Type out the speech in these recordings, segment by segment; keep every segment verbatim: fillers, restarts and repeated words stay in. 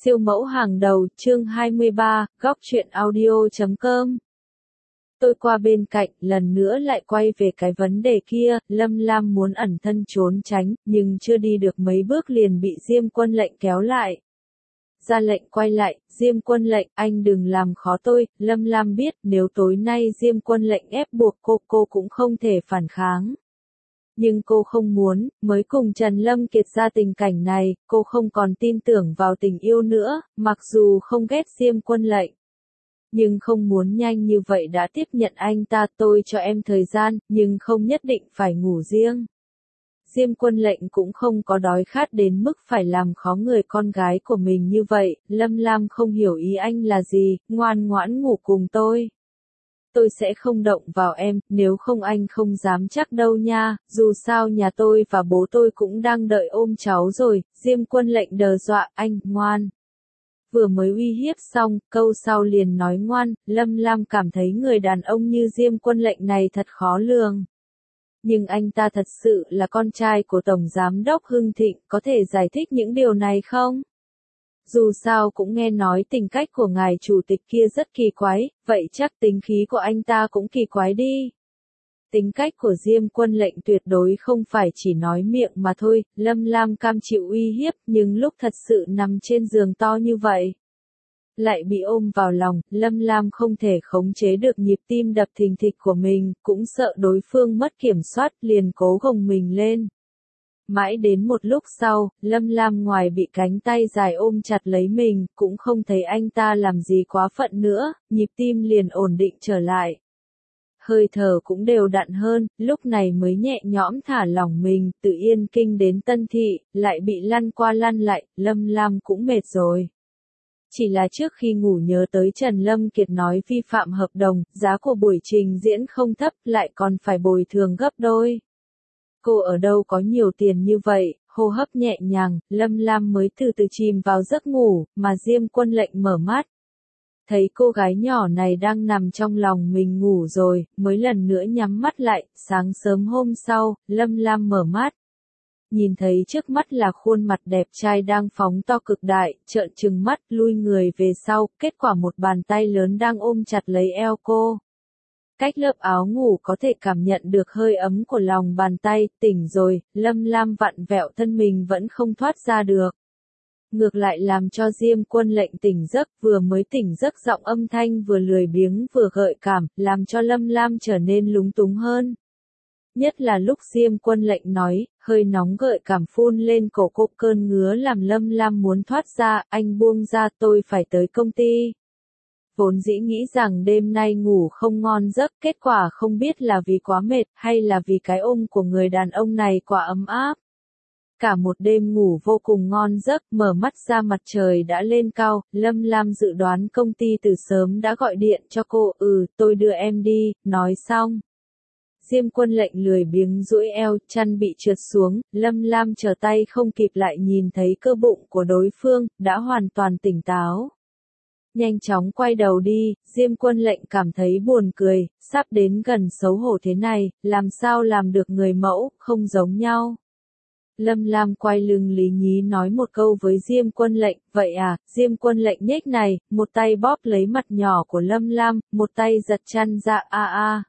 Siêu mẫu hàng đầu, chương hai mươi ba, góc truyện audio chấm com. Tôi qua bên cạnh, lần nữa lại quay về cái vấn đề kia, Lâm Lam muốn ẩn thân trốn tránh, nhưng chưa đi được mấy bước liền bị Diêm Quân Lệnh kéo lại. Ra lệnh quay lại, Diêm Quân Lệnh, anh đừng làm khó tôi, Lâm Lam biết nếu tối nay Diêm Quân Lệnh ép buộc cô, cô cũng không thể phản kháng. Nhưng cô không muốn, mới cùng Trần Lâm Kiệt ra tình cảnh này, cô không còn tin tưởng vào tình yêu nữa, mặc dù không ghét Diêm Quân Lệnh. Nhưng không muốn nhanh như vậy đã tiếp nhận anh ta, tôi cho em thời gian, nhưng không nhất định phải ngủ riêng. Diêm Quân Lệnh cũng không có đói khát đến mức phải làm khó người con gái của mình như vậy, Lâm Lam không hiểu ý anh là gì, ngoan ngoãn ngủ cùng tôi. Tôi sẽ không động vào em, nếu không anh không dám chắc đâu nha, dù sao nhà tôi và bố tôi cũng đang đợi ôm cháu rồi, Diêm Quân Lệnh đờ dọa, anh, ngoan. Vừa mới uy hiếp xong, câu sau liền nói ngoan, Lâm Lam cảm thấy người đàn ông như Diêm Quân Lệnh này thật khó lường. Nhưng anh ta thật sự là con trai của Tổng Giám đốc Hưng Thịnh, có thể giải thích những điều này không? Dù sao cũng nghe nói tính cách của ngài chủ tịch kia rất kỳ quái, vậy chắc tính khí của anh ta cũng kỳ quái đi. Tính cách của Diêm Quân Lệnh tuyệt đối không phải chỉ nói miệng mà thôi, Lâm Lam cam chịu uy hiếp nhưng lúc thật sự nằm trên giường to như vậy. Lại bị ôm vào lòng, Lâm Lam không thể khống chế được nhịp tim đập thình thịch của mình, cũng sợ đối phương mất kiểm soát liền cố gồng mình lên. Mãi đến một lúc sau, Lâm Lam ngoài bị cánh tay dài ôm chặt lấy mình, cũng không thấy anh ta làm gì quá phận nữa, nhịp tim liền ổn định trở lại. Hơi thở cũng đều đặn hơn, lúc này mới nhẹ nhõm thả lỏng mình, từ Yên Kinh đến Tân Thị, lại bị lăn qua lăn lại, Lâm Lam cũng mệt rồi. Chỉ là trước khi ngủ nhớ tới Trần Lâm Kiệt nói vi phạm hợp đồng, giá của buổi trình diễn không thấp, lại còn phải bồi thường gấp đôi. Cô ở đâu có nhiều tiền như vậy, hô hấp nhẹ nhàng, Lâm Lam mới từ từ chìm vào giấc ngủ, mà Diêm Quân Lệnh mở mắt. Thấy cô gái nhỏ này đang nằm trong lòng mình ngủ rồi, mới lần nữa nhắm mắt lại, sáng sớm hôm sau, Lâm Lam mở mắt. Nhìn thấy trước mắt là khuôn mặt đẹp trai đang phóng to cực đại, trợn trừng mắt, lui người về sau, kết quả một bàn tay lớn đang ôm chặt lấy eo cô. Cách lớp áo ngủ có thể cảm nhận được hơi ấm của lòng bàn tay, tỉnh rồi, Lâm Lam vặn vẹo thân mình vẫn không thoát ra được. Ngược lại làm cho Diêm Quân Lệnh tỉnh giấc, vừa mới tỉnh giấc giọng âm thanh vừa lười biếng vừa gợi cảm, làm cho Lâm Lam trở nên lúng túng hơn. Nhất là lúc Diêm Quân Lệnh nói, hơi nóng gợi cảm phun lên cổ cô, cơn ngứa làm Lâm Lam muốn thoát ra, anh buông ra, tôi phải tới công ty. Vốn dĩ nghĩ rằng đêm nay ngủ không ngon giấc, kết quả không biết là vì quá mệt, hay là vì cái ôm của người đàn ông này quá ấm áp. Cả một đêm ngủ vô cùng ngon giấc, mở mắt ra mặt trời đã lên cao, Lâm Lam dự đoán công ty từ sớm đã gọi điện cho cô, ừ, tôi đưa em đi, nói xong. Diêm Quân Lệnh lười biếng duỗi eo, chăn bị trượt xuống, Lâm Lam trở tay không kịp lại nhìn thấy cơ bụng của đối phương, đã hoàn toàn tỉnh táo. Nhanh chóng quay đầu đi, Diêm Quân Lệnh cảm thấy buồn cười, sắp đến gần xấu hổ thế này, làm sao làm được người mẫu, không giống nhau. Lâm Lam quay lưng lý nhí nói một câu với Diêm Quân Lệnh, vậy à, Diêm Quân Lệnh nhếch này, một tay bóp lấy mặt nhỏ của Lâm Lam, một tay giật chăn ra, a a.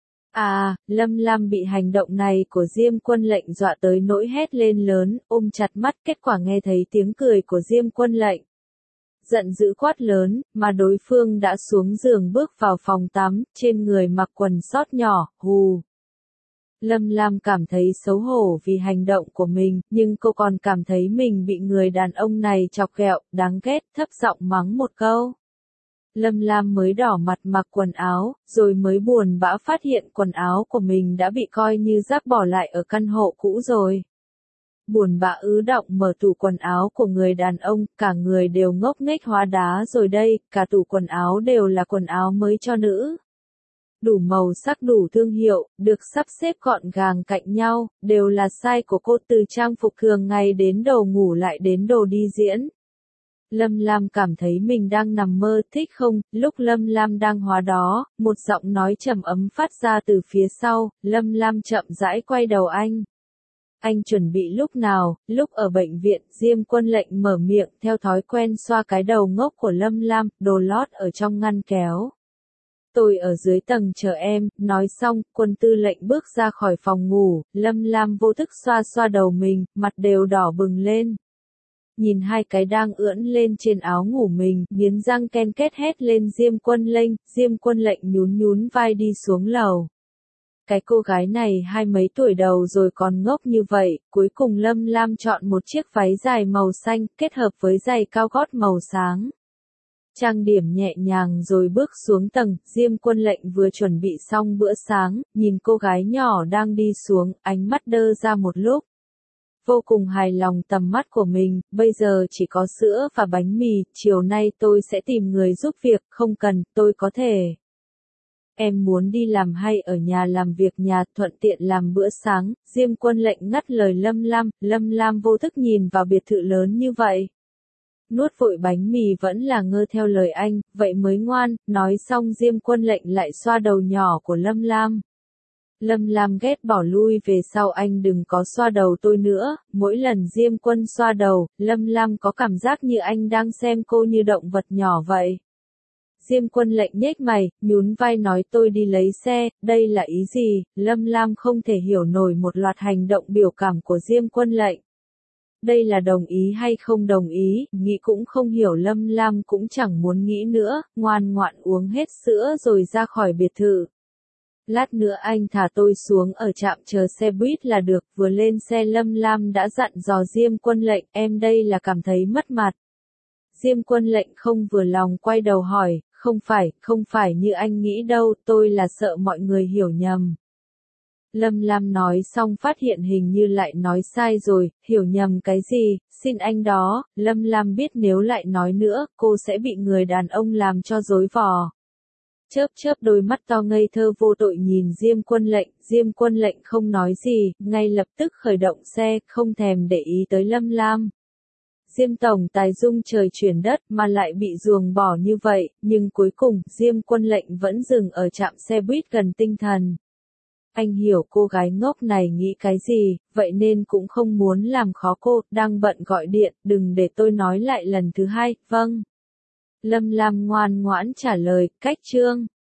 À, Lâm Lam bị hành động này của Diêm Quân Lệnh dọa tới nỗi hét lên lớn, ôm chặt mắt, kết quả nghe thấy tiếng cười của Diêm Quân Lệnh. Giận dữ quát lớn, mà đối phương đã xuống giường bước vào phòng tắm, trên người mặc quần sót nhỏ, hù. Lâm Lam cảm thấy xấu hổ vì hành động của mình, nhưng cô còn cảm thấy mình bị người đàn ông này chọc ghẹo, đáng ghét, thấp giọng mắng một câu. Lâm Lam mới đỏ mặt mặc quần áo, rồi mới buồn bã phát hiện quần áo của mình đã bị coi như rác bỏ lại ở căn hộ cũ rồi. Buồn bã ứ động mở tủ quần áo của người đàn ông, cả người đều ngốc nghếch hóa đá rồi đây, cả tủ quần áo đều là quần áo mới cho nữ. Đủ màu sắc đủ thương hiệu, được sắp xếp gọn gàng cạnh nhau, đều là size của cô từ trang phục thường ngày đến đồ ngủ lại đến đồ đi diễn. Lâm Lam cảm thấy mình đang nằm mơ, thích không, lúc Lâm Lam đang hóa đó, một giọng nói trầm ấm phát ra từ phía sau, Lâm Lam chậm rãi quay đầu anh. Anh chuẩn bị lúc nào? Lúc ở bệnh viện, Diêm Quân Lệnh mở miệng theo thói quen xoa cái đầu ngốc của Lâm Lam, đồ lót ở trong ngăn kéo. Tôi ở dưới tầng chờ em, nói xong, Quân tư lệnh bước ra khỏi phòng ngủ, Lâm Lam vô thức xoa xoa đầu mình, mặt đều đỏ bừng lên. Nhìn hai cái đang ưỡn lên trên áo ngủ mình, nghiến răng ken kết hét lên Diêm Quân Lệnh, Diêm Quân Lệnh nhún nhún vai đi xuống lầu. Cái cô gái này hai mấy tuổi đầu rồi còn ngốc như vậy, cuối cùng Lâm Lam chọn một chiếc váy dài màu xanh, kết hợp với giày cao gót màu sáng. Trang điểm nhẹ nhàng rồi bước xuống tầng, Diêm Quân Lệnh vừa chuẩn bị xong bữa sáng, nhìn cô gái nhỏ đang đi xuống, ánh mắt đơ ra một lúc. Vô cùng hài lòng tầm mắt của mình, bây giờ chỉ có sữa và bánh mì, chiều nay tôi sẽ tìm người giúp việc, không cần, tôi có thể. Em muốn đi làm hay ở nhà làm việc nhà, thuận tiện làm bữa sáng, Diêm Quân Lệnh ngắt lời Lâm Lam, Lâm Lam vô thức nhìn vào biệt thự lớn như vậy. Nuốt vội bánh mì vẫn là ngơ theo lời anh, vậy mới ngoan, nói xong Diêm Quân Lệnh lại xoa đầu nhỏ của Lâm Lam. Lâm Lam ghét bỏ lui về sau, anh đừng có xoa đầu tôi nữa, mỗi lần Diêm Quân xoa đầu, Lâm Lam có cảm giác như anh đang xem cô như động vật nhỏ vậy. Diêm Quân Lệnh nhếch mày, nhún vai nói tôi đi lấy xe, đây là ý gì? Lâm Lam không thể hiểu nổi một loạt hành động biểu cảm của Diêm Quân Lệnh. Đây là đồng ý hay không đồng ý, nghĩ cũng không hiểu. Lâm Lam cũng chẳng muốn nghĩ nữa, ngoan ngoãn uống hết sữa rồi ra khỏi biệt thự. Lát nữa anh thả tôi xuống ở trạm chờ xe buýt là được, vừa lên xe Lâm Lam đã dặn dò Diêm Quân Lệnh, em đây là cảm thấy mất mặt. Diêm Quân Lệnh không vừa lòng quay đầu hỏi, không phải, không phải như anh nghĩ đâu, tôi là sợ mọi người hiểu nhầm. Lâm Lam nói xong phát hiện hình như lại nói sai rồi, hiểu nhầm cái gì, xin anh đó, Lâm Lam biết nếu lại nói nữa, cô sẽ bị người đàn ông làm cho rối vò. Chớp chớp đôi mắt to ngây thơ vô tội nhìn Diêm Quân Lệnh, Diêm Quân Lệnh không nói gì, ngay lập tức khởi động xe, không thèm để ý tới Lâm Lam. Diêm tổng tài dung trời chuyển đất mà lại bị ruồng bỏ như vậy, nhưng cuối cùng, Diêm Quân Lệnh vẫn dừng ở trạm xe buýt gần tinh thần. Anh hiểu cô gái ngốc này nghĩ cái gì, vậy nên cũng không muốn làm khó cô, đang bận gọi điện, đừng để tôi nói lại lần thứ hai, vâng. Lâm Lam ngoan ngoãn trả lời, cách chương.